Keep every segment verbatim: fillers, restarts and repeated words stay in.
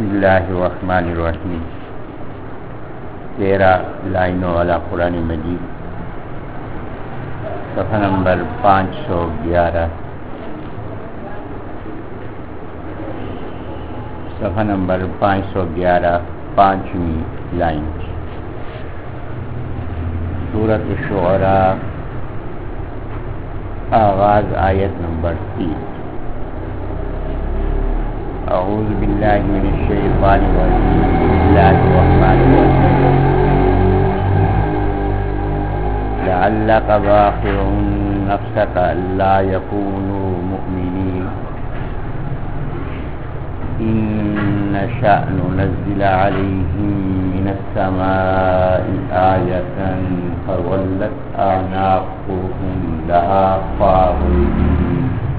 بسم اللہ الرحمن الرحیم. تیرہ لائنوں والا قرآن مجید، صفحہ نمبر پانچ سو گیارہ صفحہ نمبر پانچ سو گیارہ پانچویں لائن. سورۃ الشعراء، آغاز آیت نمبر تین. اعوذ باللہ من الشیطان الرجیم، بسم اللہ الرحمن الرحیم. لعلک باخع نفسک الا یکونوا مؤمنین ان نشأ ننزل علیہم من السماء آیۃ فولت اعناقهم لها خاضعین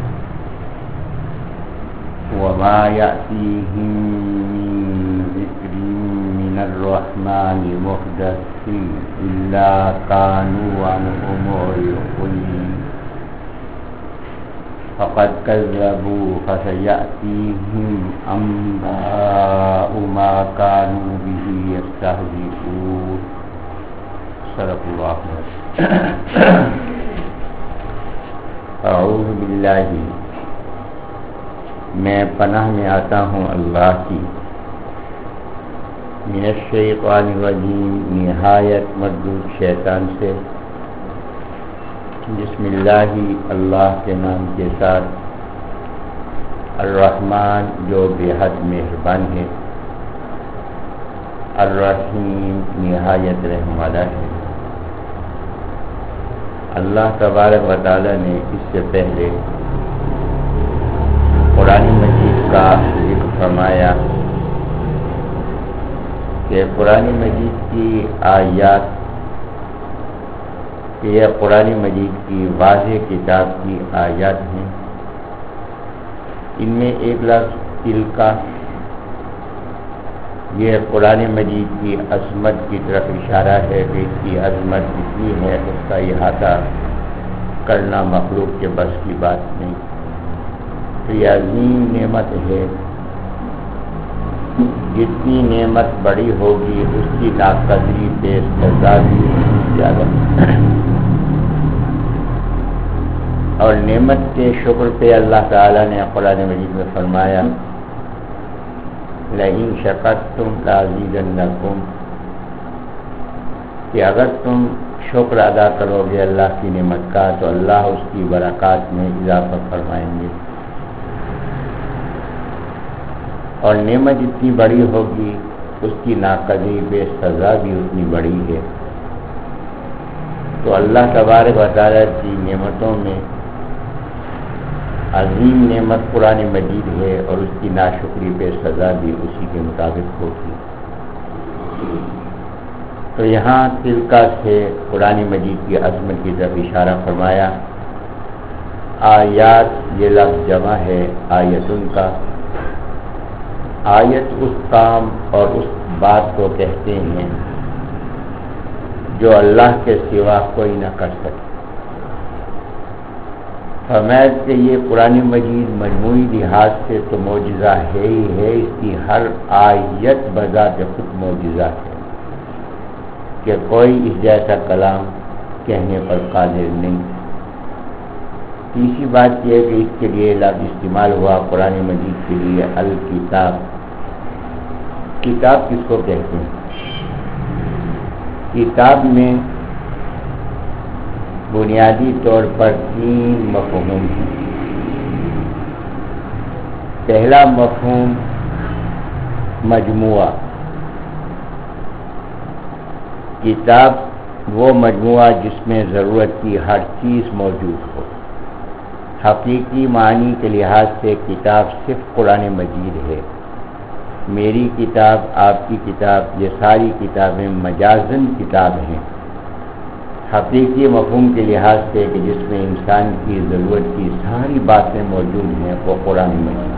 وما يأتيهم من ذكر من الرحمن محدث إلا كانوا عنه معرضين فقد كذبوا فسيأتيهم أنباء ما كانوا به يستهزئون. صدق الله العظيم. أعوذ بالله، میں پناہ میں آتا ہوں اللہ کی، من الشیطان الرجیم، نہایت مردود شیطان سے. بسم اللہ، اللہ کے نام کے ساتھ، الرحمن جو بے حد مہربان ہے، الرحیم نہایت رحم والا ہے. اللہ تبارک و تعالی نے اس سے پہلے قرآن مجید کا ذکر فرمایا کہ قرآن مجید کی آیات، یہ قرآن مجید کی واضح کتاب کی آیات ہیں. ان میں ایک لفظ تلکا، یہ قرآن مجید کی عظمت کی طرف اشارہ ہے کہ اس کی عظمت کتنی ہے، اس کا احاطہ کرنا مخلوق کے بس کی بات نہیں. تو یہ عظیم نعمت ہے، جتنی نعمت بڑی ہوگی اس کی ناقدری بے سزا بھی زیادہ. اور نعمت کے شکر پہ اللہ تعالیٰ نے قرآن مجید میں فرمایا لئن شکرتم لازیدنکم، کہ اگر تم شکر ادا کرو گے اللہ کی نعمت کا تو اللہ اس کی برکات میں اضافہ فرمائیں گے. اور نعمت جتنی بڑی ہوگی اس کی ناقدری بے سزا بھی اتنی بڑی ہے. تو اللہ تبارک و تعالیٰ کی نعمتوں میں عظیم نعمت قرآن مجید ہے، اور اس کی ناشکری بے سزا بھی اسی کے مطابق ہوگی. تو یہاں تلکا سے قرآن مجید کی عظمت کی طرف اشارہ فرمایا. آیات یہ لفظ جمع ہے آیتن کا. آیت اس کام اور اس بات کو کہتے ہیں جو اللہ کے سوا کوئی نہ کر سکے. فرمایا کہ یہ قرآن مجید مجموعی لحاظ سے تو معجزہ ہے ہی ہے، اس کی ہر آیت بذات خود معجزہ ہے کہ کوئی اس جیسا کلام کہنے پر قادر نہیں. تیسری بات یہ ہے کہ اس کے لیے لفظ استعمال ہوا قرآن مجید کے لیے الکتاب. کتاب کس کو کہتے ہیں؟ کتاب میں بنیادی طور پر تین مفہوم ہیں. پہلا مفہوم مجموعہ. کتاب وہ مجموعہ جس میں ضرورت کی ہر چیز موجود ہو. حقیقی معنی کے لحاظ سے کتاب صرف قرآن مجید ہے. میری کتاب، آپ کی کتاب، یہ ساری کتابیں مجازن کتاب ہیں. حقیقی مفہوم کے لحاظ سے کہ جس میں انسان کی ضرورت کی ساری باتیں موجود ہیں وہ قرآن مجید.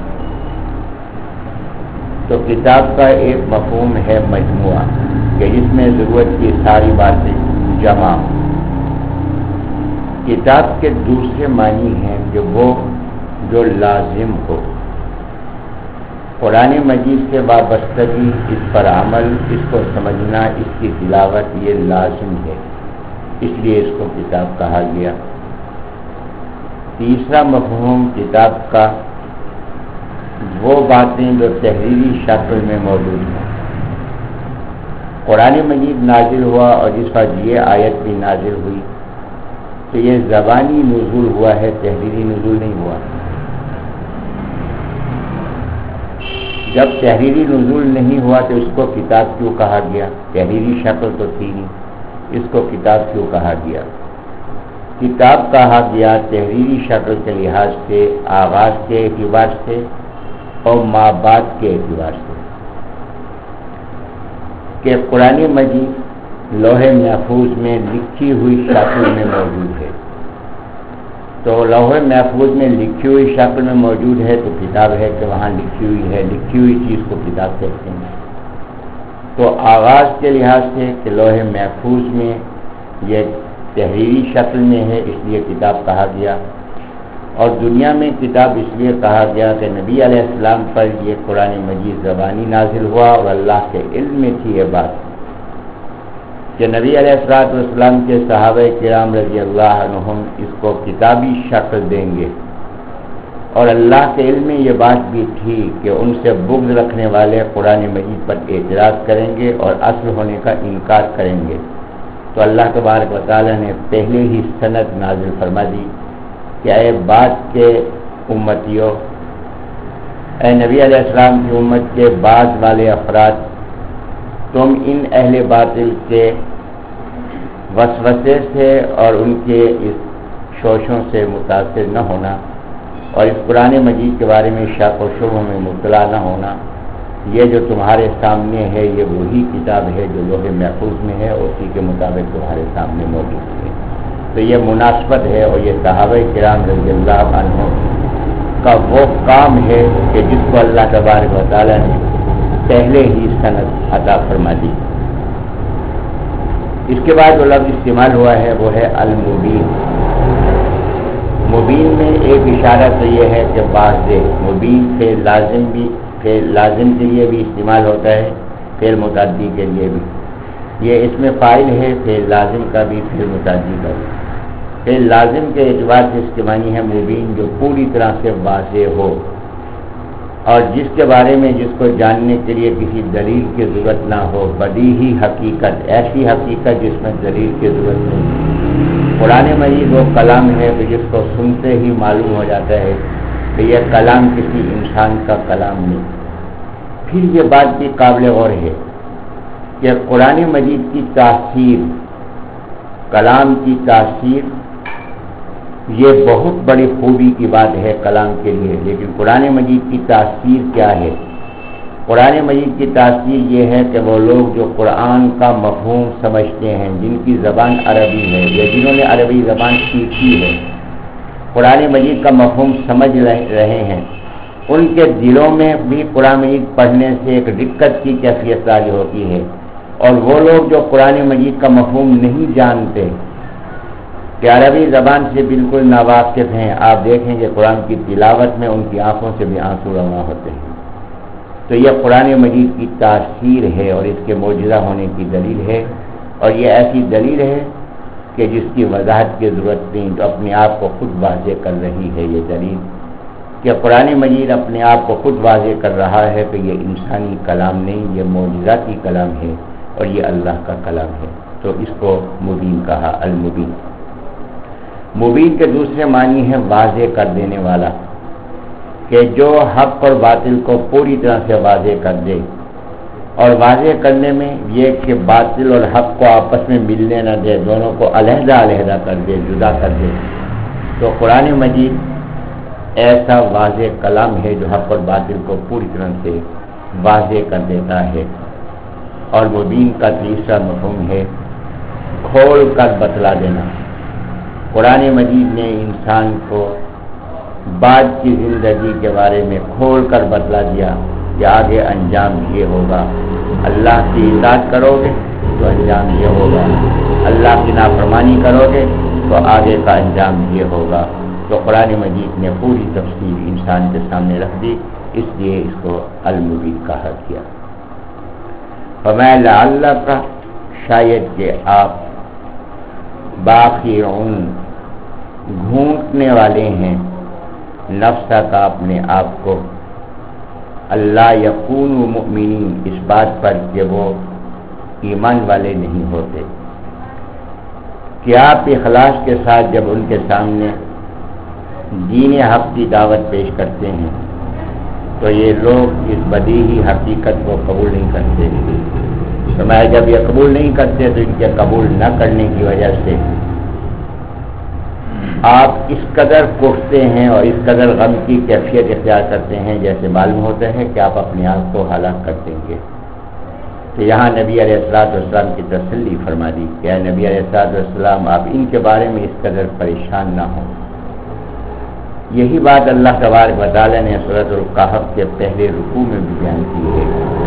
تو کتاب کا ایک مفہوم ہے مجموعہ کہ جس میں ضرورت کی ساری باتیں جمع. کتاب کے دوسرے معنی ہیں کہ وہ جو لازم ہو. قرآن مجید سے وابستگی، اس پر عمل، اس کو سمجھنا، اس کی تلاوت یہ لازم ہے، اس لیے اس کو کتاب کہا گیا۔ تیسرا مفہوم کتاب کا، وہ باتیں جو تحریری شکل میں موجود ہیں۔ قرآن مجید نازل ہوا اور جس پر یہ آیت بھی نازل ہوئی تو یہ زبانی نزول ہوا ہے، تحریری نزول نہیں ہوا۔ جب تحریری نزول نہیں ہوا تو اس کو کتاب کیوں کہا گیا؟ تحریری شکل تو تھی نہیں، اس کو کتاب کیوں کہا گیا؟ کتاب کہا گیا تحریری شکل کے لحاظ سے، آغاز کے اعتبار سے اور مابعد کے اعتبار سے، کہ قرآن مجید لوح محفوظ میں لکھی ہوئی شکل میں موجود ہے۔ تو لوح محفوظ میں لکھی ہوئی شکل میں موجود ہے تو کتاب ہے کہ وہاں لکھی ہوئی ہے، لکھی ہوئی چیز کو کتاب کہتے ہیں۔ تو آغاز کے لحاظ سے کہ لوح محفوظ میں یہ تحریری شکل میں ہے، اس لیے کتاب کہا گیا۔ اور دنیا میں کتاب اس لیے کہا گیا کہ نبی علیہ السلام پر یہ قرآن مجید زبانی نازل ہوا اور اللہ کے علم میں تھی یہ بات کہ نبی علیہ الصلوۃ والسلام کے صحابہ کرام رضی اللہ عنہم اس کو کتابی شکل دیں گے، اور اللہ کے علم میں یہ بات بھی تھی کہ ان سے بغض رکھنے والے قرآن مجید پر اعتراض کریں گے اور اصل ہونے کا انکار کریں گے۔ تو اللہ تبارک و تعالیٰ نے پہلے ہی سند نازل فرما دی کہ اے بعد کے امتیوں، اے نبی علیہ السلام کی امت کے بعد والے افراد، تم ان اہل باطل کے وسوسے سے اور ان کے اس شوشوں سے متاثر نہ ہونا، اور اس قرآن مجید کے بارے میں شک و شبہ میں مبتلا نہ ہونا۔ یہ جو تمہارے سامنے ہے یہ وہی کتاب ہے جو لوح محفوظ میں ہے، اسی کے مطابق تمہارے سامنے موجود ہے۔ تو یہ مناسبت ہے اور یہ صحابہ کرام رضی اللہ عنہ کا وہ کام ہے کہ جس کو اللہ تبارک و تعالیٰ نے پہلے ہی سند عطا فرما دی۔ اس کے بعد جو لفظ استعمال ہوا ہے وہ ہے المبین۔ مبین میں ایک اشارہ تو یہ ہے کہ واضح، مبین فعل لازم بھی، فعل لازم کے لیے بھی استعمال ہوتا ہے، فعل متعدی کے لیے بھی۔ یہ اس میں فاعل ہے، فعل لازم کا بھی، فعل متعدی کا بھی۔ فعل لازم کے اعتبار سے اس کے معنی ہے مبین، جو پوری طرح سے واضح ہو اور جس کے بارے میں جس کو جاننے کے لیے کسی دلیل کی ضرورت نہ ہو، بدیہی حقیقت، ایسی حقیقت جس میں دلیل کی ضرورت نہیں۔ قرآن مجید وہ کلام ہے کہ جس کو سنتے ہی معلوم ہو جاتا ہے کہ یہ کلام کسی انسان کا کلام نہیں۔ پھر یہ بات بھی قابل غور ہے کہ قرآن مجید کی تاثیر، کلام کی تاثیر، یہ بہت بڑی خوبی کی بات ہے کلام کے لیے، لیکن قرآن مجید کی تاثیر کیا ہے؟ قرآن مجید کی تاثیر یہ ہے کہ وہ لوگ جو قرآن کا مفہوم سمجھتے ہیں، جن کی زبان عربی ہے یا جنہوں نے عربی زبان سیکھی ہے، قرآن مجید کا مفہوم سمجھ رہے ہیں، ان کے دلوں میں بھی قرآن مجید پڑھنے سے ایک دقت کی کیفیت طاری ہوتی ہے۔ اور وہ لوگ جو قرآن مجید کا مفہوم نہیں جانتے، کہ عربی زبان سے بالکل ناواقف ہیں، آپ دیکھیں کہ قرآن کی تلاوت میں ان کی آنکھوں سے بھی آنسو رواں ہوتے ہیں۔ تو یہ قرآن مجید کی تاثیر ہے اور اس کے معجزہ ہونے کی دلیل ہے، اور یہ ایسی دلیل ہے کہ جس کی وضاحت کی ضرورت نہیں، تو اپنے آپ کو خود واضح کر رہی ہے یہ دلیل، کہ قرآن مجید اپنے آپ کو خود واضح کر رہا ہے کہ یہ انسانی کلام نہیں، یہ معجزاتی کلام ہے اور یہ اللہ کا کلام ہے۔ تو اس کو مبین کہا، المبین۔ مبین کے دوسرے معنی ہے واضح کر دینے والا، کہ جو حق اور باطل کو پوری طرح سے واضح کر دے، اور واضح کرنے میں یہ کہ باطل اور حق کو آپس میں ملنے نہ دے، دونوں کو علیحدہ علیحدہ کر دے، جدا کر دے۔ تو قرآن مجید ایسا واضح کلام ہے جو حق اور باطل کو پوری طرح سے واضح کر دیتا ہے۔ اور مبین کا تیسرا مفہوم ہے کھول کر بتلا دینا۔ قرآن مجید نے انسان کو بعد کی زندگی کے بارے میں کھول کر بتلا دیا کہ آگے انجام یہ ہوگا، اللہ کی اطاعت کرو گے تو انجام یہ ہوگا، اللہ کی نافرمانی کرو گے تو آگے کا انجام یہ ہوگا۔ تو قرآن مجید نے پوری تفصیل انسان کے سامنے رکھ دی اس لیے اس کو المبین کہا گیا۔ فرمایا لعلک، شاید کہ آپ باخعون، گھونٹنے والے ہیں، نفسہ کا اپنے آپ کو، اللہ یکونوا مؤمنین، اس بات پر کہ وہ ایمان والے نہیں ہوتے، کہ آپ اخلاص کے ساتھ جب ان کے سامنے دین حق کی دعوت پیش کرتے ہیں تو یہ لوگ اس بدیہی حقیقت کو قبول نہیں کرتے۔ فرمایا جب یہ قبول نہیں کرتے تو ان کے قبول نہ کرنے کی وجہ سے آپ اس قدر کوستے ہیں اور اس قدر غم کی کیفیت اختیار کرتے ہیں جیسے معلوم ہوتا ہے کہ آپ اپنے آپ کو ہلاک کر دیں گے۔ تو یہاں نبی علیہ الصلوۃ والسلام کی تسلی فرما دی کہ اے نبی علیہ الصلوۃ والسلام، آپ ان کے بارے میں اس قدر پریشان نہ ہوں۔ یہی بات اللہ تبارک و تعالیٰ نے سورۃ الکہف کے پہلے رکوع میں بھی بیان کی ہے۔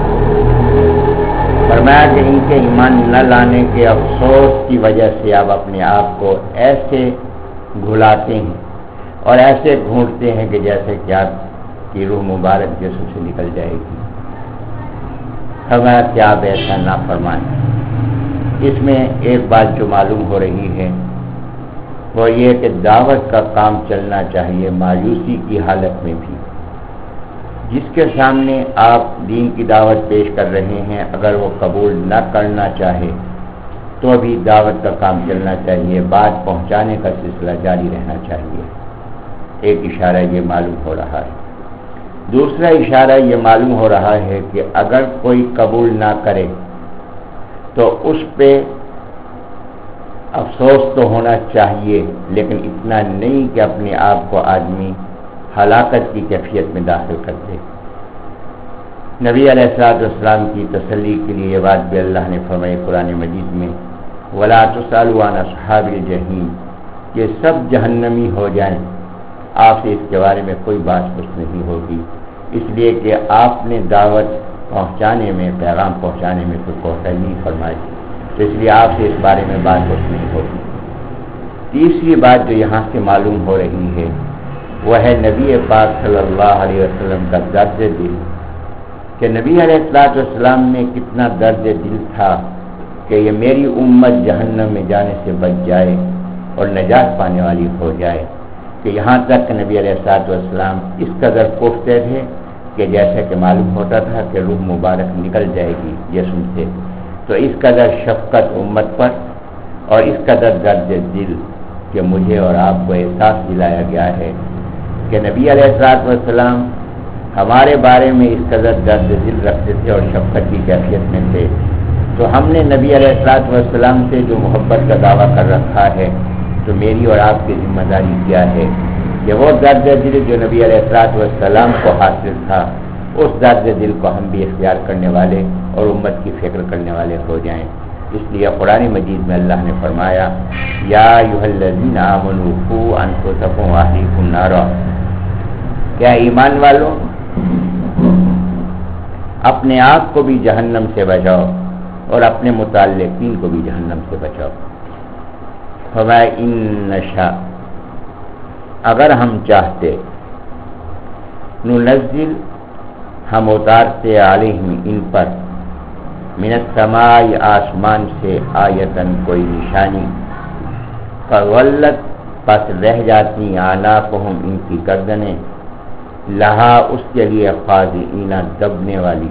فرمایا کہ ان کے ایمان نہ لانے کے افسوس کی وجہ سے آپ اپنے آپ کو ایسے گھلاتے ہیں اور ایسے گھونٹتے ہیں کہ جیسے کہ آپ کی روح مبارک جسم سے نکل جائے گی۔ فرمایا کہ آپ ایسا نہ فرمائیں۔ اس میں ایک بات جو معلوم ہو رہی ہے وہ یہ کہ دعوت کا کام چلنا چاہیے مایوسی کی حالت میں بھی۔ جس کے سامنے آپ دین کی دعوت پیش کر رہے ہیں اگر وہ قبول نہ کرنا چاہے تو بھی دعوت کا کام چلنا چاہیے، بات پہنچانے کا سلسلہ جاری رہنا چاہیے۔ ایک اشارہ یہ معلوم ہو رہا ہے۔ دوسرا اشارہ یہ معلوم ہو رہا ہے کہ اگر کوئی قبول نہ کرے تو اس پہ افسوس تو ہونا چاہیے، لیکن اتنا نہیں کہ اپنے آپ کو آدمی ہلاکت کی کیفیت میں داخل کر دے۔ نبی علیہ الصلوۃ والسلام کی تسلی کے لیے یہ بات بھی اللہ نے فرمائی قرآن مجید میں، وَلَا تُسْأَلُوا عَنْ أَصْحَابِ الْجَحِيمِ، کہ سب جہنمی ہو جائیں، آپ سے اس کے بارے میں کوئی بات کچھ نہیں ہوگی، اس لیے کہ آپ نے دعوت پہنچانے میں، پیغام پہنچانے میں کوئی کوتاہی نہیں فرمائی، تو اس لیے آپ سے اس بارے میں بات کچھ نہیں ہوگی۔ تیسری بات جو یہاں سے معلوم ہو رہی ہے وہ ہے نبی پاک صلی اللہ علیہ وسلم کا درد دل، کہ نبی علیہ الصلوۃ والسلام میں کتنا درد دل تھا کہ یہ میری امت جہنم میں جانے سے بچ جائے اور نجات پانے والی ہو جائے، کہ یہاں تک کہ نبی علیہ الصلوۃ والسلام اس قدر کوفتے تھے کہ جیسے کہ معلوم ہوتا تھا کہ روح مبارک نکل جائے گی جسم سے۔ تو اس قدر شفقت امت پر اور اس قدر درد دل کہ مجھے اور آپ کو احساس دلایا گیا ہے کہ نبی علیہ الصلوۃ والسلام ہمارے بارے میں اس قدر درد دل رکھتے تھے اور شفقت کی کیفیت میں تھے، تو ہم نے نبی علیہ الصلوۃ والسلام سے جو محبت کا دعویٰ کر رکھا ہے تو میری اور آپ کی ذمہ داری کیا ہے کہ وہ درد دل جو نبی علیہ الصلوۃ والسلام کو حاصل تھا اس درد دل کو ہم بھی اختیار کرنے والے اور امت کی فکر کرنے والے ہو جائیں۔ اس لیے قرآن مجید میں اللہ نے فرمایا یا ایھا الذین آمنوا قوا انفسکم واہلیکم نارا، کیا ایمان والوں اپنے آپ کو بھی جہنم سے بچاؤ اور اپنے متعلقین کو بھی جہنم سے بچاؤ۔ فرمایا ان نشاء، اگر ہم چاہتے، ننزل، ہم اتارتے علیہم ان پر، من السماء، آسمان سے، آیتن، کوئی نشانی، فولت، پس رہ جاتی، اعناقہم، ان کی گردنیں، لہا، اس کے لیے، خاضعین، دبنے والی۔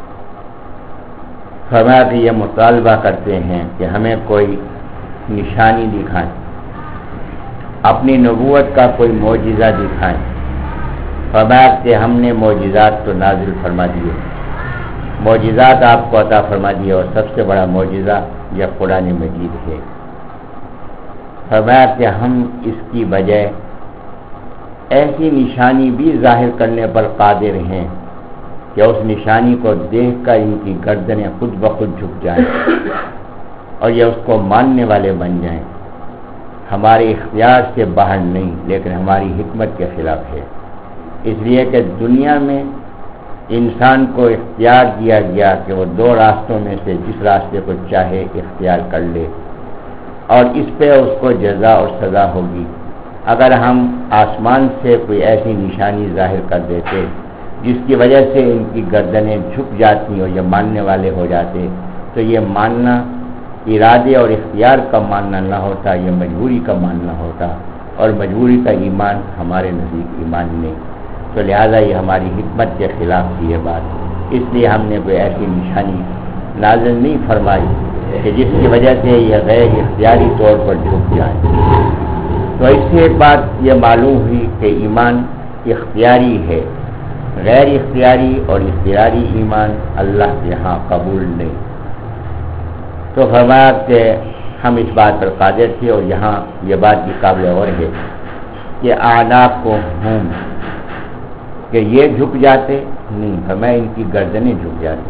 فرمایا کہ یہ مطالبہ کرتے ہیں کہ ہمیں کوئی نشانی دکھائیں، اپنی نبوت کا کوئی معجزہ دکھائیں۔ فرمایا کہ ہم نے معجزات تو نازل فرما دیے، معجزات آپ کو عطا فرما دیے، اور سب سے بڑا معجزہ یہ قرآن مجید ہے۔ فرمایا کہ ہم اس کی بجائے ایسی نشانی بھی ظاہر کرنے پر قادر ہیں کہ اس نشانی کو دیکھ کر ان کی گردنیں خود بخود جھک جائیں اور یہ اس کو ماننے والے بن جائیں۔ ہمارے اختیار سے باہر نہیں لیکن ہماری حکمت کے خلاف ہے، اس لیے کہ دنیا میں انسان کو اختیار دیا گیا کہ وہ دو راستوں میں سے جس راستے کو چاہے اختیار کر لے اور اس پہ اس کو جزا اور سزا ہوگی۔ اگر ہم آسمان سے کوئی ایسی نشانی ظاہر کر دیتے جس کی وجہ سے ان کی گردنیں جھک جاتی اور یہ ماننے والے ہو جاتے، تو یہ ماننا ارادے اور اختیار کا ماننا نہ ہوتا، یہ مجبوری کا ماننا ہوتا، اور مجبوری کا ایمان ہمارے نزدیک ایمان نہیں، تو لہٰذا یہ ہماری حکمت کے خلاف تھی یہ بات، اس لیے ہم نے کوئی ایسی نشانی نازل نہیں فرمائی کہ جس کی وجہ سے یہ غیر اختیاری طور پر جھک جائے۔ تو اس سے ایک بات یہ معلوم ہوئی کہ ایمان اختیاری ہے، غیر اختیاری اور اختیاری ایمان اللہ کے ہاں قبول نہیں۔ تو فرمایا کہ ہم اس بات پر قادر تھے، اور یہاں یہ بات بھی قابل غور ہے کہ اعناق کو ہوں کہ یہ جھک جاتے نہیں، فرمایا ان کی گردنیں جھک جاتی۔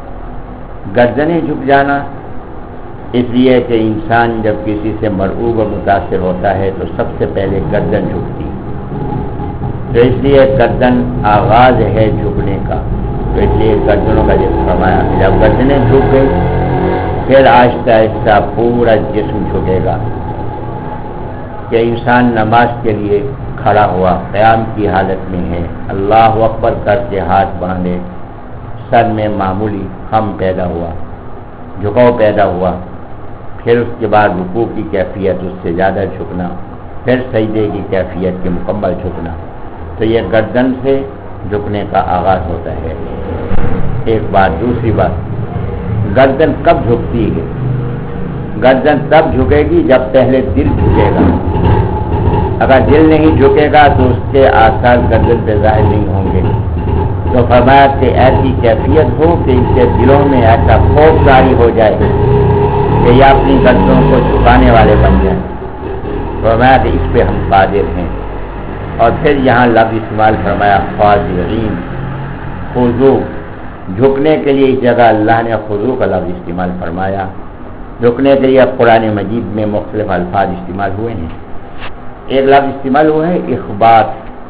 گردنیں جھک جانا اس لیے کہ انسان جب کسی سے مرعوب اور متاثر ہوتا ہے تو سب سے پہلے گردن جھکتی، تو اس لیے گردن آغاز ہے جھکنے کا، تو اس لیے گردنوں کا جس فرمایا جب گردنیں جھک گئی پھر آہستہ آہستہ پورا جسم جھکے گا، کہ انسان نماز کے لیے کھڑا ہوا، قیام کی حالت میں ہے، اللہ اکبر کر کے ہاتھ باندھے، سر میں معمولی خم پیدا ہوا، جھکاؤ پیدا ہوا، پھر اس کے بعد رکوع کی کیفیت اس سے زیادہ جھکنا، پھر سجدے کی کیفیت کے مکمل جھکنا، تو یہ گردن سے جھکنے کا آغاز ہوتا ہے۔ ایک بات، دوسری بات، گردن کب جھکتی ہے؟ گردن تب جھکے گی جب پہلے دل جھکے گا، اگر دل نہیں جھکے گا تو اس کے آثار گردن پہ ظاہر نہیں ہوں گے، تو فرمایا کہ ایسی کیفیت ہو کہ ان کے دلوں میں ایسا خوف جاری ہو جائے کہ یہ اپنی گردنوں کو جھکانے والے بن جائیں، فرمایا کہ اس پہ ہم قادر ہیں۔ اور پھر یہاں لفظ استعمال فرمایا خاضعین، خضوع، جھکنے کے لیے اس جگہ اللہ نے خضوع کا لفظ استعمال فرمایا۔ جھکنے کے لیے قرآن مجید میں مختلف الفاظ استعمال ہوئے ہیں، ایک لفظ استعمال ہوا ہے اخبات۔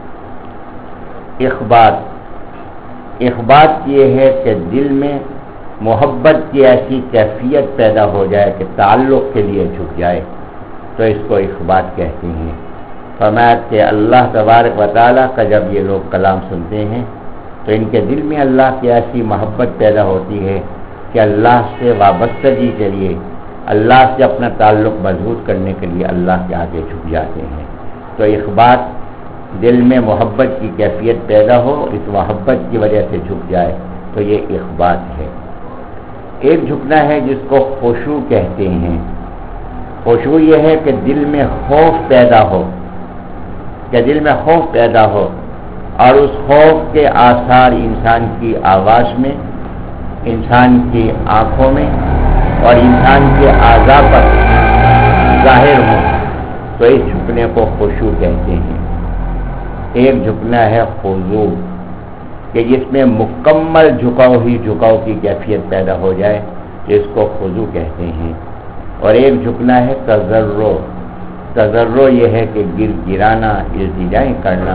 اخبات اخبات یہ ہے کہ دل میں محبت کی ایسی کیفیت پیدا ہو جائے کہ تعلق کے لیے جھک جائے، تو اس کو اخبات کہتے ہیں۔ فرمایا کہ اللہ تبارک و تعالیٰ کا جب یہ لوگ کلام سنتے ہیں تو ان کے دل میں اللہ کی ایسی محبت پیدا ہوتی ہے کہ اللہ سے وابستگی کے لیے، اللہ سے اپنا تعلق مضبوط کرنے کے لیے اللہ کے آگے جھک جاتے ہیں۔ تو اخبات، دل میں محبت کی کیفیت پیدا ہو، اس محبت کی وجہ سے جھک جائے، تو یہ اخبات ہے۔ ایک جھکنا ہے جس کو خشوع کہتے ہیں۔ خشوع یہ ہے کہ دل میں خوف پیدا ہو، کہ دل میں خوف پیدا ہو، اور اس خوف کے آثار انسان کی آواز میں، انسان کی آنکھوں میں اور انسان کے اعضاء پر ظاہر ہوں، تو اس جھکنے کو خشوع کہتے ہیں۔ ایک جھکنا ہے خضوع، کہ جس میں مکمل جھکاؤ ہی جھکاؤ کی کیفیت پیدا ہو جائے، اس کو خضوع کہتے ہیں۔ اور ایک جھکنا ہے تضرع۔ تضرع یہ ہے کہ گر گرانا، التجائیں کرنا،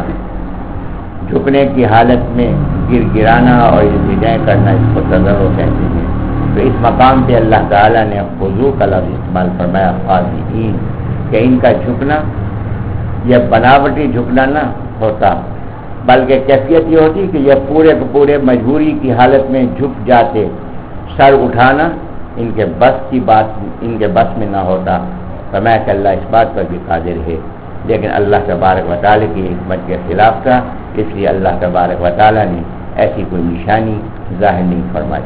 جھکنے کی حالت میں گر گرانا اور التجائیں کرنا، اس کو تضرع کہتے ہیں۔ تو اس مقام پہ اللہ تعالیٰ نے خضوع کا لفظ استعمال فرمایا خاضعین، کہ ان کا جھکنا یہ بناوٹی جھکنا نہ ہوتا، بلکہ کیفیت یہ ہوتی کہ یہ پورے کے پورے مجبوری کی حالت میں جھک جاتے، سر اٹھانا ان کے بس کی بات ان کے بس میں نہ ہوتا۔ فرمایا کہ اللہ اس بات پر بھی قادر ہے، لیکن اللہ تبارک و تعالیٰ کی حکمت کے خلاف تھا، اس لیے اللہ تبارک و تعالیٰ نے ایسی کوئی نشانی ظاہر نہیں فرمائی۔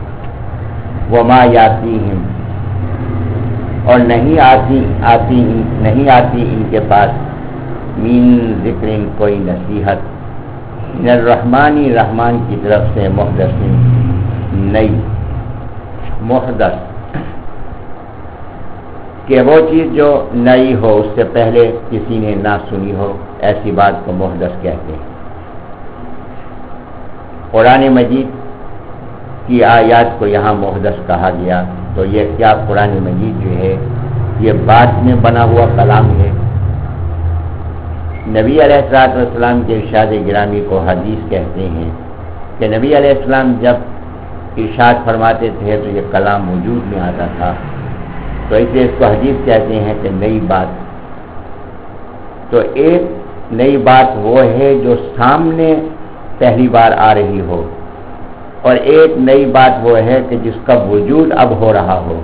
وما یاتیہم، اور نہیں آتی آتی نہیں آتی ان کے پاس من ذکر، کوئی نصیحت، من الرحمانی، رحمان کی طرف سے، محدث، نئی، محدث کہ وہ چیز جو نئی ہو، اس سے پہلے کسی نے نہ سنی ہو، ایسی بات کو محدث کہتے ہیں۔ قرآن مجید کی آیات کو یہاں محدث کہا گیا، تو یہ کیا قرآن مجید جو ہے یہ بعد میں بنا ہوا کلام ہے؟ نبی علیہ الصلوۃ والسلام کے ارشاد گرامی کو حدیث کہتے ہیں کہ نبی علیہ السلام جب ارشاد فرماتے تھے تو یہ کلام وجود میں آتا تھا، تو اسے اس کو حدیث کہتے ہیں کہ نئی بات۔ تو ایک نئی بات وہ ہے جو سامنے پہلی بار آ رہی ہو، اور ایک نئی بات وہ ہے کہ جس کا وجود اب ہو رہا ہو.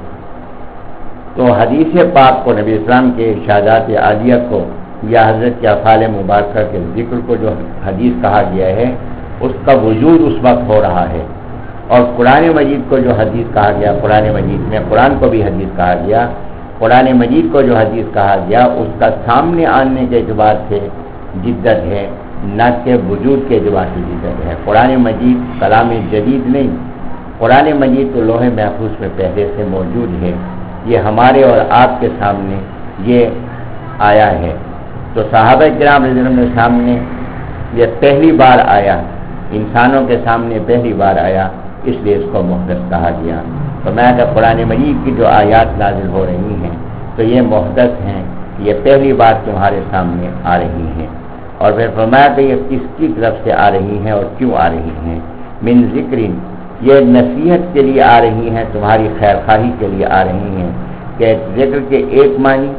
تو حدیث پاک کو، نبی اسلام کے ارشادات عالیہ کو یا حضرت کے افعال مبارکہ کے ذکر کو جو حدیث کہا گیا ہے، اس کا وجود اس وقت ہو رہا ہے. اور قرآن مجید کو جو حدیث کہا گیا، قرآن مجید میں قرآن کو بھی حدیث کہا گیا، قرآن مجید کو جو حدیث کہا گیا اس کا سامنے آنے کے اعتبار سے جدت ہے، نہ کہ وجود کے اعتبار سے جدت ہے. قرآن مجید کلام جدید نہیں، قرآن مجید تو لوح محفوظ میں پہلے سے موجود ہے. یہ ہمارے اور آپ کے سامنے یہ آیا ہے. تو صحابہ کرام رضی اللہ عنہم کے سامنے یہ پہلی بار آیا، انسانوں کے سامنے پہلی بار آیا، اس لیے اس کو محدث کہا گیا. تو میں کہ قرآن مجید کی جو آیات نازل ہو رہی ہیں تو یہ محدث ہیں، یہ پہلی بار تمہارے سامنے آ رہی ہیں. اور پھر فرمایا کہ یہ کس کی طرف سے آ رہی ہیں اور کیوں آ رہی ہیں. من ذکر، یہ نصیحت کے لیے آ رہی ہیں، تمہاری خیر خواہی کے لیے آ رہی ہیں. کہ ذکر کے ایک معنی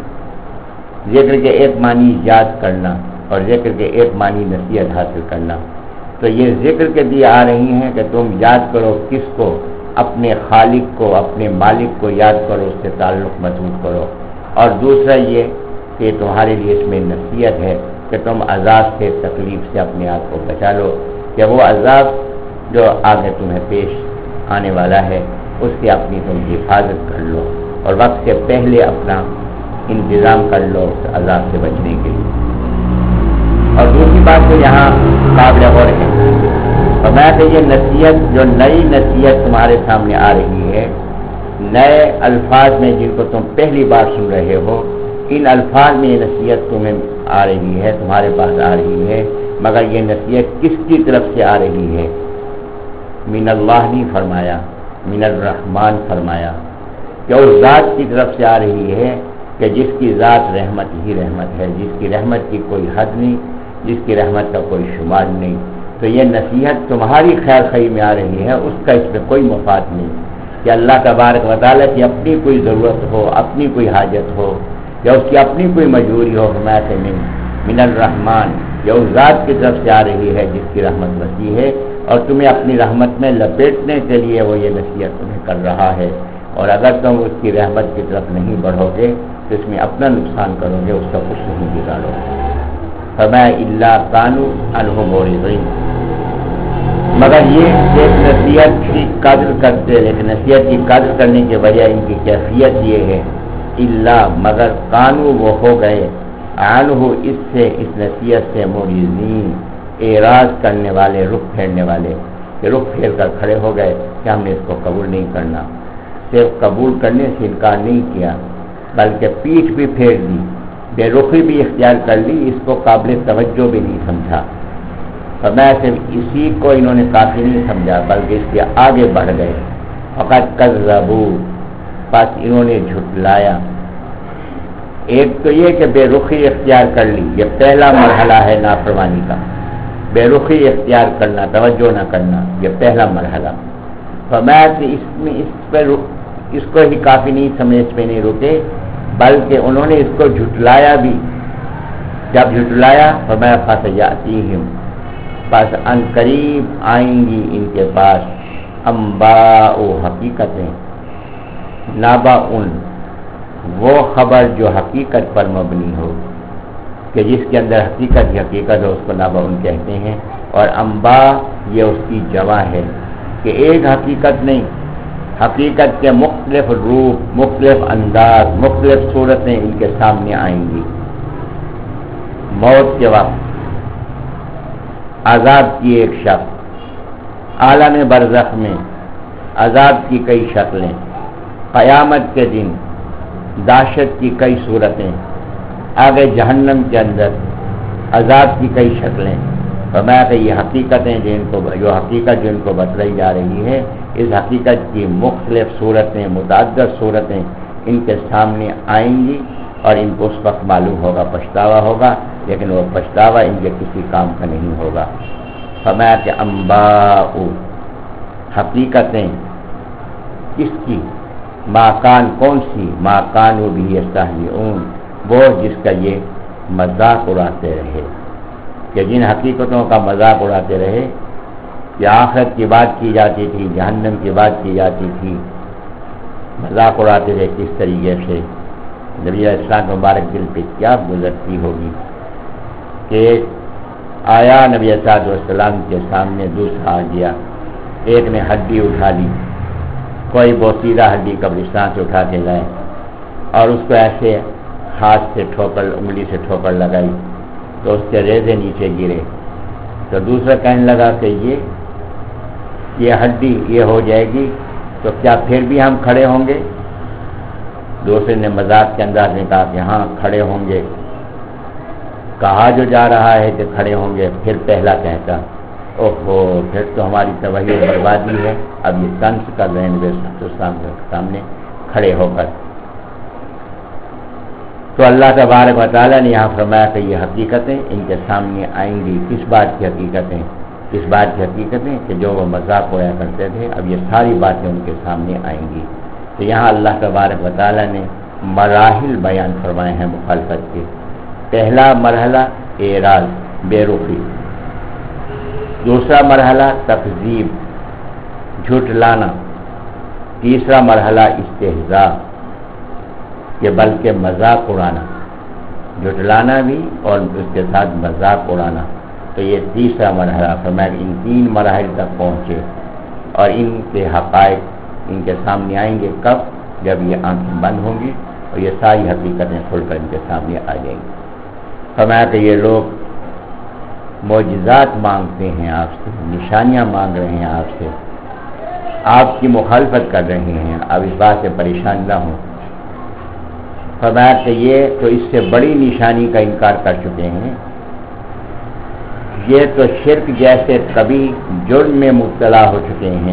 ذکر کے ایک معنی یاد کرنا اور ذکر کے ایک معنی نصیحت حاصل کرنا. تو یہ ذکر کے لیے آ رہی ہیں کہ تم یاد کرو کس کو؟ اپنے خالق کو، اپنے مالک کو یاد کرو، اس سے تعلق مضبوط کرو. اور دوسرا یہ کہ تمہارے لیے اس میں نصیحت ہے کہ تم عذاب سے، تکلیف سے اپنے آپ کو بچا لو، کہ وہ عذاب جو آگے تمہیں پیش آنے والا ہے اس سے اپنی تم حفاظت کر لو اور وقت سے پہلے اپنا انتظام کر لو اس عذاب سے بچنے کے لیے. اور دوسری بات تو یہاں قابل غور ہے، اور میں کہ یہ نصیحت جو نئی نصیحت تمہارے سامنے آ رہی ہے، نئے الفاظ میں جن کو تم پہلی بار سن رہے ہو، ان الفاظ میں یہ نصیحت تمہیں آ رہی ہے، تمہارے پاس آ رہی ہے. مگر یہ نصیحت کس کی طرف سے آ رہی ہے؟ من اللہ نہیں فرمایا، من الرحمن فرمایا، کہ اس ذات کی طرف سے آ رہی ہے کہ جس کی ذات رحمت ہی رحمت ہے، جس کی رحمت کی کوئی حد نہیں، جس کی رحمت کا کوئی شمار نہیں. تو یہ نصیحت تمہاری خیر خواہی میں آ رہی ہے، اس کا اس میں کوئی مفاد نہیں کہ اللہ تبارک و تعالیٰ کی اپنی کوئی ضرورت ہو، اپنی کوئی حاجت ہو، یا اس کی اپنی کوئی مجبوری ہو. فرمایا کہ نہیں، من الرحمن، یہ اس ذات کی طرف سے آ رہی ہے جس کی رحمت وسیع ہے، اور تمہیں اپنی رحمت میں لپیٹنے کے لیے وہ یہ نصیحت تمہیں کر رہا ہے. اور اگر تم اس کی رحمت کی طرف نہیں بڑھو گے تو اس میں اپنا نقصان کرو گے، اس کا کچھ نہیں بگاڑو گے. فرمایا الا کانوا عنہ معرضین، مگر یہ ایک نصیحت کی قدر کرتے، لیکن نصیحت کی قدر کرنے کے وجہ ان کی کیفیت یہ ہے، الا مگر کانوا وہ ہو گئے، عنہ اس سے، اس نصیحت سے، معرضین اعراض کرنے والے، رخ پھیرنے والے، کہ رخ پھیر کر کھڑے ہو گئے کہ ہم نے اس کو قبول نہیں کرنا. صرف قبول کرنے سے انکار نہیں کیا بلکہ پیٹھ بھی پھیر دی، بے رخی بھی اختیار کر لی، اس کو قابل توجہ بھی نہیں سمجھا. فرمایا صرف اسی کو انہوں نے کافی نہیں سمجھا بلکہ اس کے آگے بڑھ گئے. فقط کذبوا، بس انہوں نے جھٹلایا. ایک تو یہ کہ بے رخی اختیار کر لی، یہ پہلا مرحلہ ہے نافرمانی کا، بے رخی اختیار کرنا، توجہ نہ کرنا، یہ پہلا مرحلہ. فرمایا کہ اس میں اس پر اس کو ہی کافی نہیں سمجھ میں نہیں رکے بلکہ انہوں نے اس کو جھٹلایا بھی. جب جھٹلایا فرمایا فسیأتیہم، بس ان قریب آئیں گی ان کے پاس، انباء حقیقتیں، نبأ وہ خبر جو حقیقت پر مبنی ہو، کہ جس کے اندر حقیقت ہی حقیقت ہے اس کو نبأ کہتے ہیں. اور انباء یہ اس کی جمع ہے کہ ایک حقیقت نہیں، حقیقت کے مختلف روپ، مختلف انداز، مختلف صورتیں ان کے سامنے آئیں گی. موت کے وقت عذاب کی ایک شکل، عالم برزخ میں عذاب کی کئی شکلیں، قیامت کے دن دہشت کی کئی صورتیں، آگے جہنم کے اندر عذاب کی کئی شکلیں. فرمایا کہ یہ حقیقتیں جن کو جو حقیقت جن کو بتلائی جا رہی ہے، اس حقیقت کی مختلف صورتیں، متعدد صورتیں ان کے سامنے آئیں گی اور ان کو اس وقت معلوم ہوگا، پچھتاوا ہوگا، لیکن وہ پچھتاوا ان کے کسی کام کا نہیں ہوگا. فرمایا کہ انباء حقیقتیں کس کی، ماکان کون سی، ماکان بھی یستہزئون وہ جس کا یہ مذاق اڑاتے رہے. کہ جن حقیقتوں کا مذاق اڑاتے رہے کہ آخرت کی بات کی جاتی تھی، جہنم کی بات کی جاتی تھی، مذاق اڑاتے رہے کس طریقے سے نبی علیہ السلام کے مبارک دل پہ کیا گزرتی ہوگی کہ آیا نبی علیہ السلام کے سامنے دوسرا آ گیا، ایک نے ہڈی اٹھا لی، کوئی بوسیدہ ہڈی قبرستان سے اٹھا کے لائے اور اس کو ایسے ہاتھ سے ٹھوکر انگلی سے ٹھوکر لگائی تو اس کے ریزے نیچے گرے، تو دوسرا کہنے لگا کہ یہ یہ ہڈی یہ ہو جائے گی تو کیا پھر بھی ہم کھڑے ہوں گے؟ دوسرے نے مذاق کے انداز میں کہا کہ ہاں کھڑے ہوں گے۔ کہا جو جا رہا ہے کہ کھڑے ہوں گے، پھر پہلا کہتا اوہو پھر تو ہماری تباہی و بربادی ہے، اب یہ طنز کر رہے ہیں نبی صلی اللہ علیہ وسلم کے سامنے کھڑے ہو کر۔ تو اللہ تبارک و تعالیٰ نے یہاں فرمایا کہ یہ حقیقتیں ان کے سامنے آئیں گی۔ کس بات کی حقیقتیں؟ کس بات کی حقیقتیں کہ جو وہ مذاق اڑایا کرتے تھے، اب یہ ساری باتیں ان کے سامنے آئیں گی۔ تو یہاں اللہ تبارک و تعالیٰ نے مراحل بیان فرمائے ہیں مخالفت کے۔ پہلا مرحلہ اعراض، بے رخی، دوسرا مرحلہ تکذیب، جھٹلانا، تیسرا مرحلہ استہزاء کہ بلکہ مذاق اڑانا، جھٹلانا بھی اور اس کے ساتھ مذاق اڑانا۔ تو یہ تیسرا مرحلہ فرمایا کہ ان تین مراحل تک پہنچے اور ان کے حقائق ان کے سامنے آئیں گے کب؟ جب یہ آنکھیں بند ہوں گی اور یہ ساری حقیقتیں کھل کر ان کے سامنے آ جائیں گی۔ فرمایا کہ یہ لوگ معجزات مانگتے ہیں آپ سے، نشانیاں مانگ رہے ہیں آپ سے، آپ کی مخالفت کر رہے ہیں، آپ اس بات سے پریشان نہ ہوں۔ فرمایا کہ یہ تو اس سے بڑی نشانی کا انکار کر چکے ہیں، یہ تو شرک جیسے کبھی جرم میں مبتلا ہو چکے ہیں۔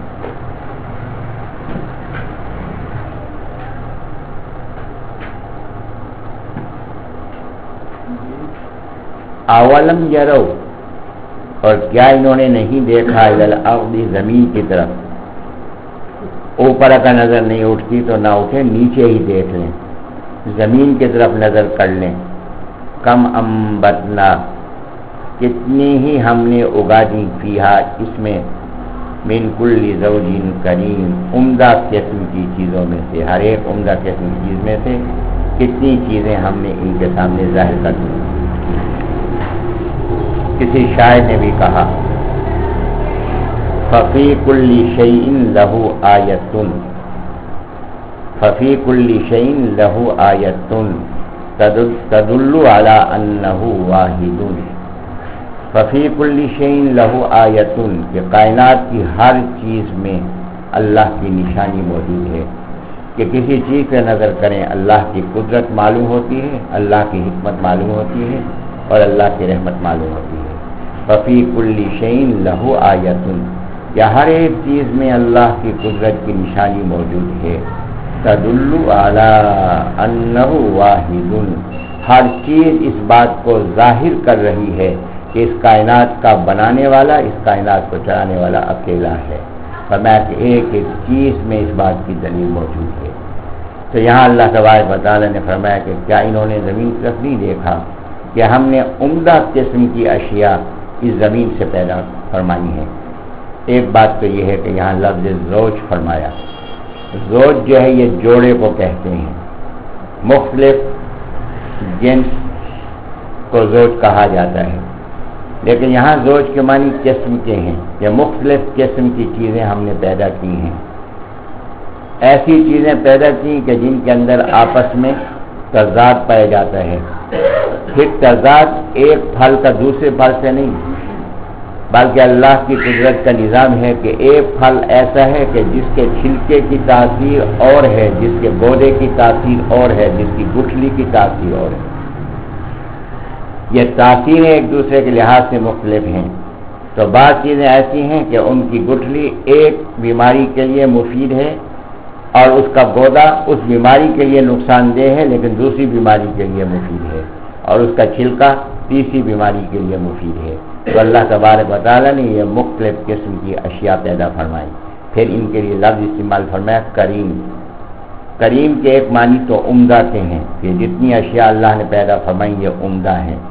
اولم یرو، اور کیا انہوں نے نہیں دیکھا الی الارض، زمین کی طرف، اوپر کا نظر نہیں اٹھتی تو نہ اٹھے، نیچے ہی دیکھ لیں، زمین کی طرف نظر کر لیں۔ کم انبتنا، کتنی ہی ہم نے اگا دی، فیہا، اس میں، من کل زوج کریم، عمدہ قسم کی چیزوں میں سے، ہر ایک عمدہ قسم کی چیز میں سے کتنی چیزیں ہم نے ان کے سامنے ظاہر کر دی۔ کسی شاعر نے بھی کہا ففی کل شیء لہ آیۃ، ففی کل شیء لہ آیۃ تدل علی انہ واحد، ففی کل شیء لہ آیۃ، کہ کائنات کی ہر چیز میں اللہ کی نشانی موجود ہے، کہ کسی چیز پہ نظر کریں اللہ کی قدرت معلوم ہوتی ہے، اللہ کی حکمت معلوم ہوتی ہے اور اللہ کی رحمت معلوم ہوتی ہے۔ ففی کل شیء لہ آیۃ، یا ہر ایک چیز میں اللہ کی قدرت کی نشانی موجود ہے۔ تدل علی انہ واحد، ہر چیز اس بات کو ظاہر کر رہی ہے کہ اس کائنات کا بنانے والا، اس کائنات کو چلانے والا اکیلا ہے۔ فرمایا کہ ایک ایک چیز میں اس بات کی دلیل موجود ہے۔ تو یہاں اللہ تبارک و تعالیٰ نے فرمایا کہ کیا انہوں نے زمین کی طرف نہیں دیکھا کہ ہم نے عمدہ قسم کی اشیاء اس زمین سے پیدا فرمائی ہیں۔ ایک بات تو یہ ہے کہ یہاں لفظ زوج فرمایا، زوج جو ہے یہ جوڑے کو کہتے ہیں، مختلف جنس کو زوج کہا جاتا ہے، لیکن یہاں زوج کے معنی قسم کے ہیں، یہ مختلف قسم کی چیزیں ہم نے پیدا کی ہیں، ایسی چیزیں پیدا کی کہ جن کے اندر آپس میں تضاد پایا جاتا ہے۔ پھر تضاد ایک پھل کا دوسرے پھل سے نہیں، بلکہ اللہ کی قدرت کا نظام ہے کہ ایک پھل ایسا ہے کہ جس کے چھلکے کی تاثیر اور ہے، جس کے گودے کی تاثیر اور ہے، جس کی گٹھلی کی تاثیر اور ہے۔ یہ تاثیریں ایک دوسرے کے لحاظ سے مختلف ہیں، تو بعض چیزیں ایسی ہیں کہ ان کی گٹھلی ایک بیماری کے لیے مفید ہے اور اس کا گودا اس بیماری کے لیے نقصان دہ ہے لیکن دوسری بیماری کے لیے مفید ہے، اور اس کا چھلکا تیسری بیماری کے لیے مفید ہے۔ تو اللہ تبارک و تعالیٰ نے یہ مختلف قسم کی اشیاء پیدا فرمائی۔ پھر ان کے لیے لفظ استعمال فرمایا کریم۔ کریم کے ایک معنی تو عمدہ کے ہیں کہ جتنی اشیاء اللہ نے پیدا فرمائی یہ عمدہ ہیں،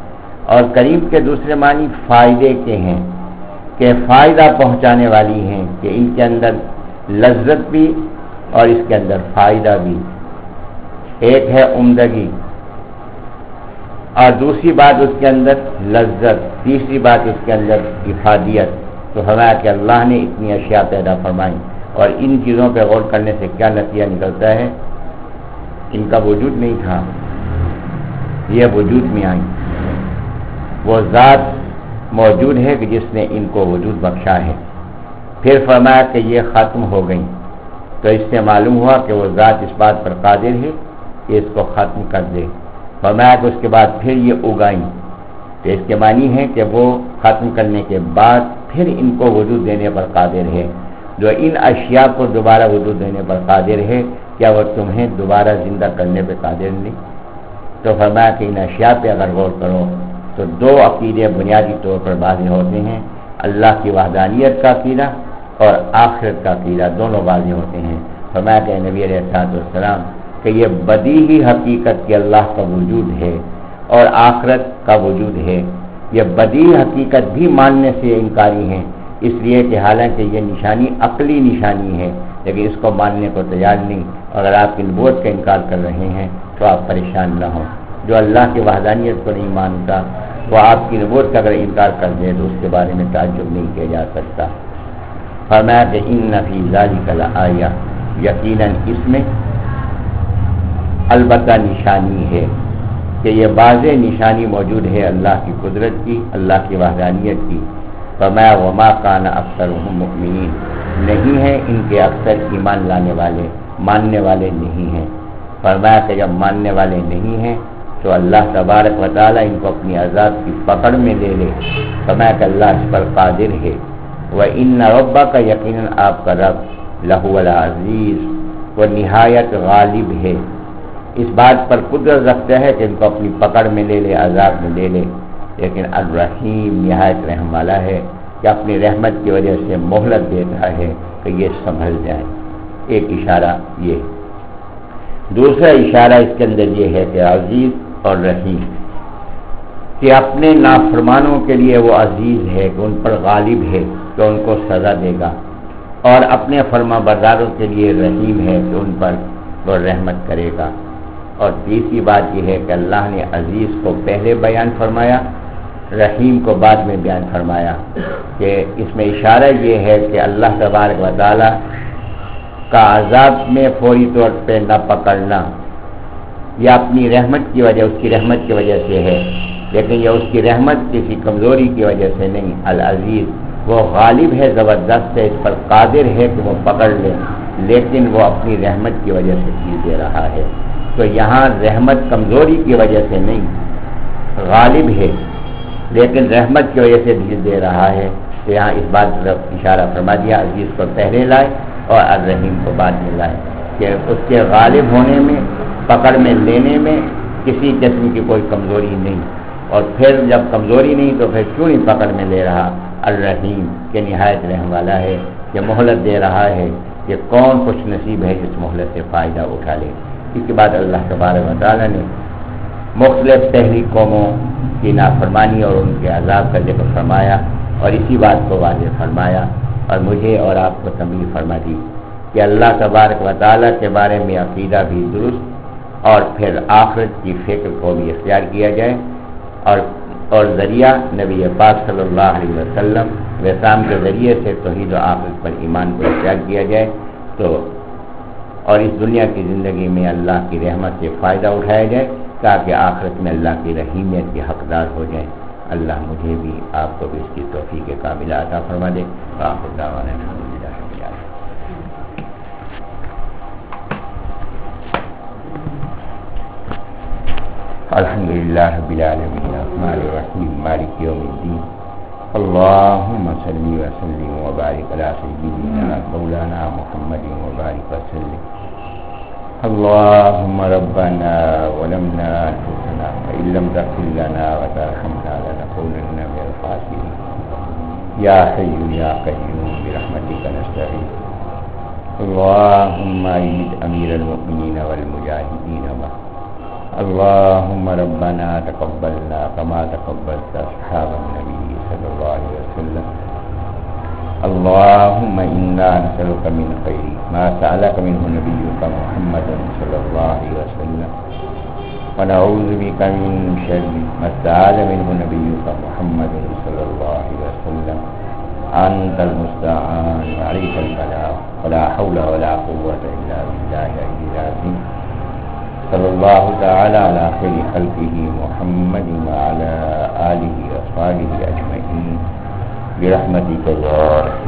اور کریم کے دوسرے معنی فائدے کے ہیں کہ فائدہ پہنچانے والی ہیں، کہ ان کے اندر لذت بھی اور اس کے اندر فائدہ بھی. ایک ہے عمدگی اور دوسری بات اس کے اندر لذت، تیسری بات اس کے اندر افادیت. تو ہمارا کہ اللہ نے اتنی اشیاء پیدا فرمائیں اور ان چیزوں پہ غور کرنے سے کیا نتیجہ نکلتا ہے؟ ان کا وجود نہیں تھا، یہ وجود میں آئی. وہ ذات موجود ہے کہ جس نے ان کو وجود بخشا ہے. پھر فرمایا کہ یہ ختم ہو گئی، تو اس سے معلوم ہوا کہ وہ ذات اس بات پر قادر ہے کہ اس کو ختم کر دے. فرمایا کہ اس کے بعد پھر یہ اگائیں، تو اس کے معنی ہے کہ وہ ختم کرنے کے بعد پھر ان کو وجود دینے پر قادر ہے. جو ان اشیاء کو دوبارہ وجود دینے پر قادر ہے، کیا وہ تمہیں دوبارہ زندہ کرنے پہ قادر نہیں؟ تو فرمایا کہ ان اشیاء پہ اگر غور کرو تو دو عقیدے بنیادی طور پر واضح ہوتے ہیں. اللہ کی وحدانیت کا عقیدہ اور آخرت کا عقیدہ دونوں واضح ہوتے ہیں. فرمایا کہ نبی علیہ السلام کہ یہ بدیہی حقیقت کہ اللہ کا وجود ہے اور آخرت کا وجود ہے، یہ بدیہی حقیقت بھی ماننے سے انکاری ہیں، اس لیے کہ حالانکہ یہ نشانی عقلی نشانی ہے لیکن اس کو ماننے کو تیار نہیں. اگر آپ کی نبوت کا انکار کر رہے ہیں تو آپ پریشان نہ ہوں. جو اللہ کی وحدانیت کو نہیں مانتا وہ آپ کی نبوت کا اگر انکار کر دے تو اس کے بارے میں تعجب نہیں کیا جا سکتا. فرمایا کہ ان فی ذلک لآیہ، یقیناً اس میں البتہ نشانی ہے، کہ یہ واضح نشانی موجود ہے اللہ کی قدرت کی، اللہ کی وحدانیت کی. فرمایا وما کان اکثرهم مؤمنین، نہیں ہے ان کے اکثر ایمان لانے والے، ماننے والے نہیں ہیں. فرمایا کہ جب ماننے والے نہیں ہیں تو اللہ تبارک و تعالیٰ ان کو اپنی عذاب کی پکڑ میں لے لے. فرمایا کہ اللہ اس پر قادر ہے. وَإِنَّ رَبَّكَ، یقیناً آپ کا رب، لَهُوَ الْعَزِيزُ، وہ نہایت غالب ہے، اس بات پر قدرت رکھتا ہے کہ ان کو اپنی پکڑ میں لے لے، عذاب میں لے لے. لیکن الرحیم، نہایت رحم والا ہے کہ اپنی رحمت کی وجہ سے مہلت دیتا ہے کہ یہ سنبھل جائیں. ایک اشارہ یہ. دوسرا اشارہ اس کے اندر یہ ہے کہ عزیز اور رحیم، کہ اپنے نافرمانوں کے لیے وہ عزیز ہے کہ ان پر غالب ہے کہ ان کو سزا دے گا، اور اپنے فرما برداروں کے لیے رحیم ہے کہ ان پر وہ رحمت کرے گا. اور تیسری بات یہ ہے کہ اللہ نے عزیز کو پہلے بیان فرمایا، رحیم کو بعد میں بیان فرمایا، کہ اس میں اشارہ یہ ہے کہ اللہ تبارک و تعالی کا عذاب میں فوری طور پہ نہ پکڑنا یہ اپنی رحمت کی وجہ، اس کی رحمت کی وجہ سے ہے، لیکن یہ اس کی رحمت کسی کمزوری کی وجہ سے نہیں. العزیز، وہ غالب ہے، زبردست ہے، اس پر قادر ہے کہ وہ پکڑ لے، لیکن وہ اپنی رحمت کی وجہ سے چیز دے رہا ہے. تو یہاں رحمت کمزوری کی وجہ سے نہیں، غالب ہے لیکن رحمت کی وجہ سے ڈھیل دے رہا ہے. تو یہاں اس بات طرف اشارہ فرما دیا، عزیز کو پہلے لائے اور الرحیم کو بعد میں لائے، کہ اس کے غالب ہونے میں، پکڑ میں لینے میں کسی قسم کی کوئی کمزوری نہیں. اور پھر جب کمزوری نہیں تو پھر کیوں نہیں پکڑ میں لے رہا؟ الرحیم، کہ نہایت رحم والا ہے، کہ مہلت دے رہا ہے، کہ کون خوش نصیب ہے جس مہلت سے فائدہ اٹھا لے. اس کے بعد اللہ تبارک و تعالیٰ نے مختلف پہلی قوموں کی نافرمانی اور ان کے عذاب کا ذکر فرمایا اور اسی بات کو واضح فرمایا، اور مجھے اور آپ کو تنبیہ فرما دی کہ اللہ تبارک و تعالیٰ کے بارے میں عقیدہ بھی درست اور پھر آخرت کی فکر کو بھی اختیار کیا جائے، اور اور ذریعہ نبی پاک صلی اللہ علیہ وسلم وسلم کے ذریعے سے توحید و آخرت پر ایمان کو اختیار کیا جائے، تو اور اس دنیا کی زندگی میں اللہ کی رحمت سے فائدہ اٹھایا جائے تاکہ آخرت میں اللہ کی رحیمیت کے حقدار ہو جائیں. اللہ مجھے بھی آپ کو بھی اس کی توفیق کاملہ عطا فرما دے. آخر دعوانا الحمدللہ رب العالمین. الحمدللہ رب العالمین الرحمن الرحیم مالک یوم الدین. اللهم صل وسلم وبارك على سيدنا مولانا محمد وبارك وسلم. اللهم ربنا ظلمنا انفسنا وان لم تغفر لنا وترحمنا لنكونن من الخاسرين. يا حي يا قيوم برحمتك نستغيث. اللهم ايد امير المؤمنين والمجاهدين معه. اللهم ربنا تقبلنا كما تقبلت أصحاب النبي صلى الله عليه وسلم. اللهم إنا نسألك من خير ما سألك منه نبيك محمد صلى الله عليه وسلم، ونعوذ بك من شر ما استعاذ منه نبيك محمد صلى الله عليه وسلم. أنت المستعان وعليك البلاغ، ولا حول ولا قوة إلا بالله العلي العظيم. صلى الله تعالى على خير خلقه محمد وعلى آله وأصحابه أجمعين برحمتك يا أرحم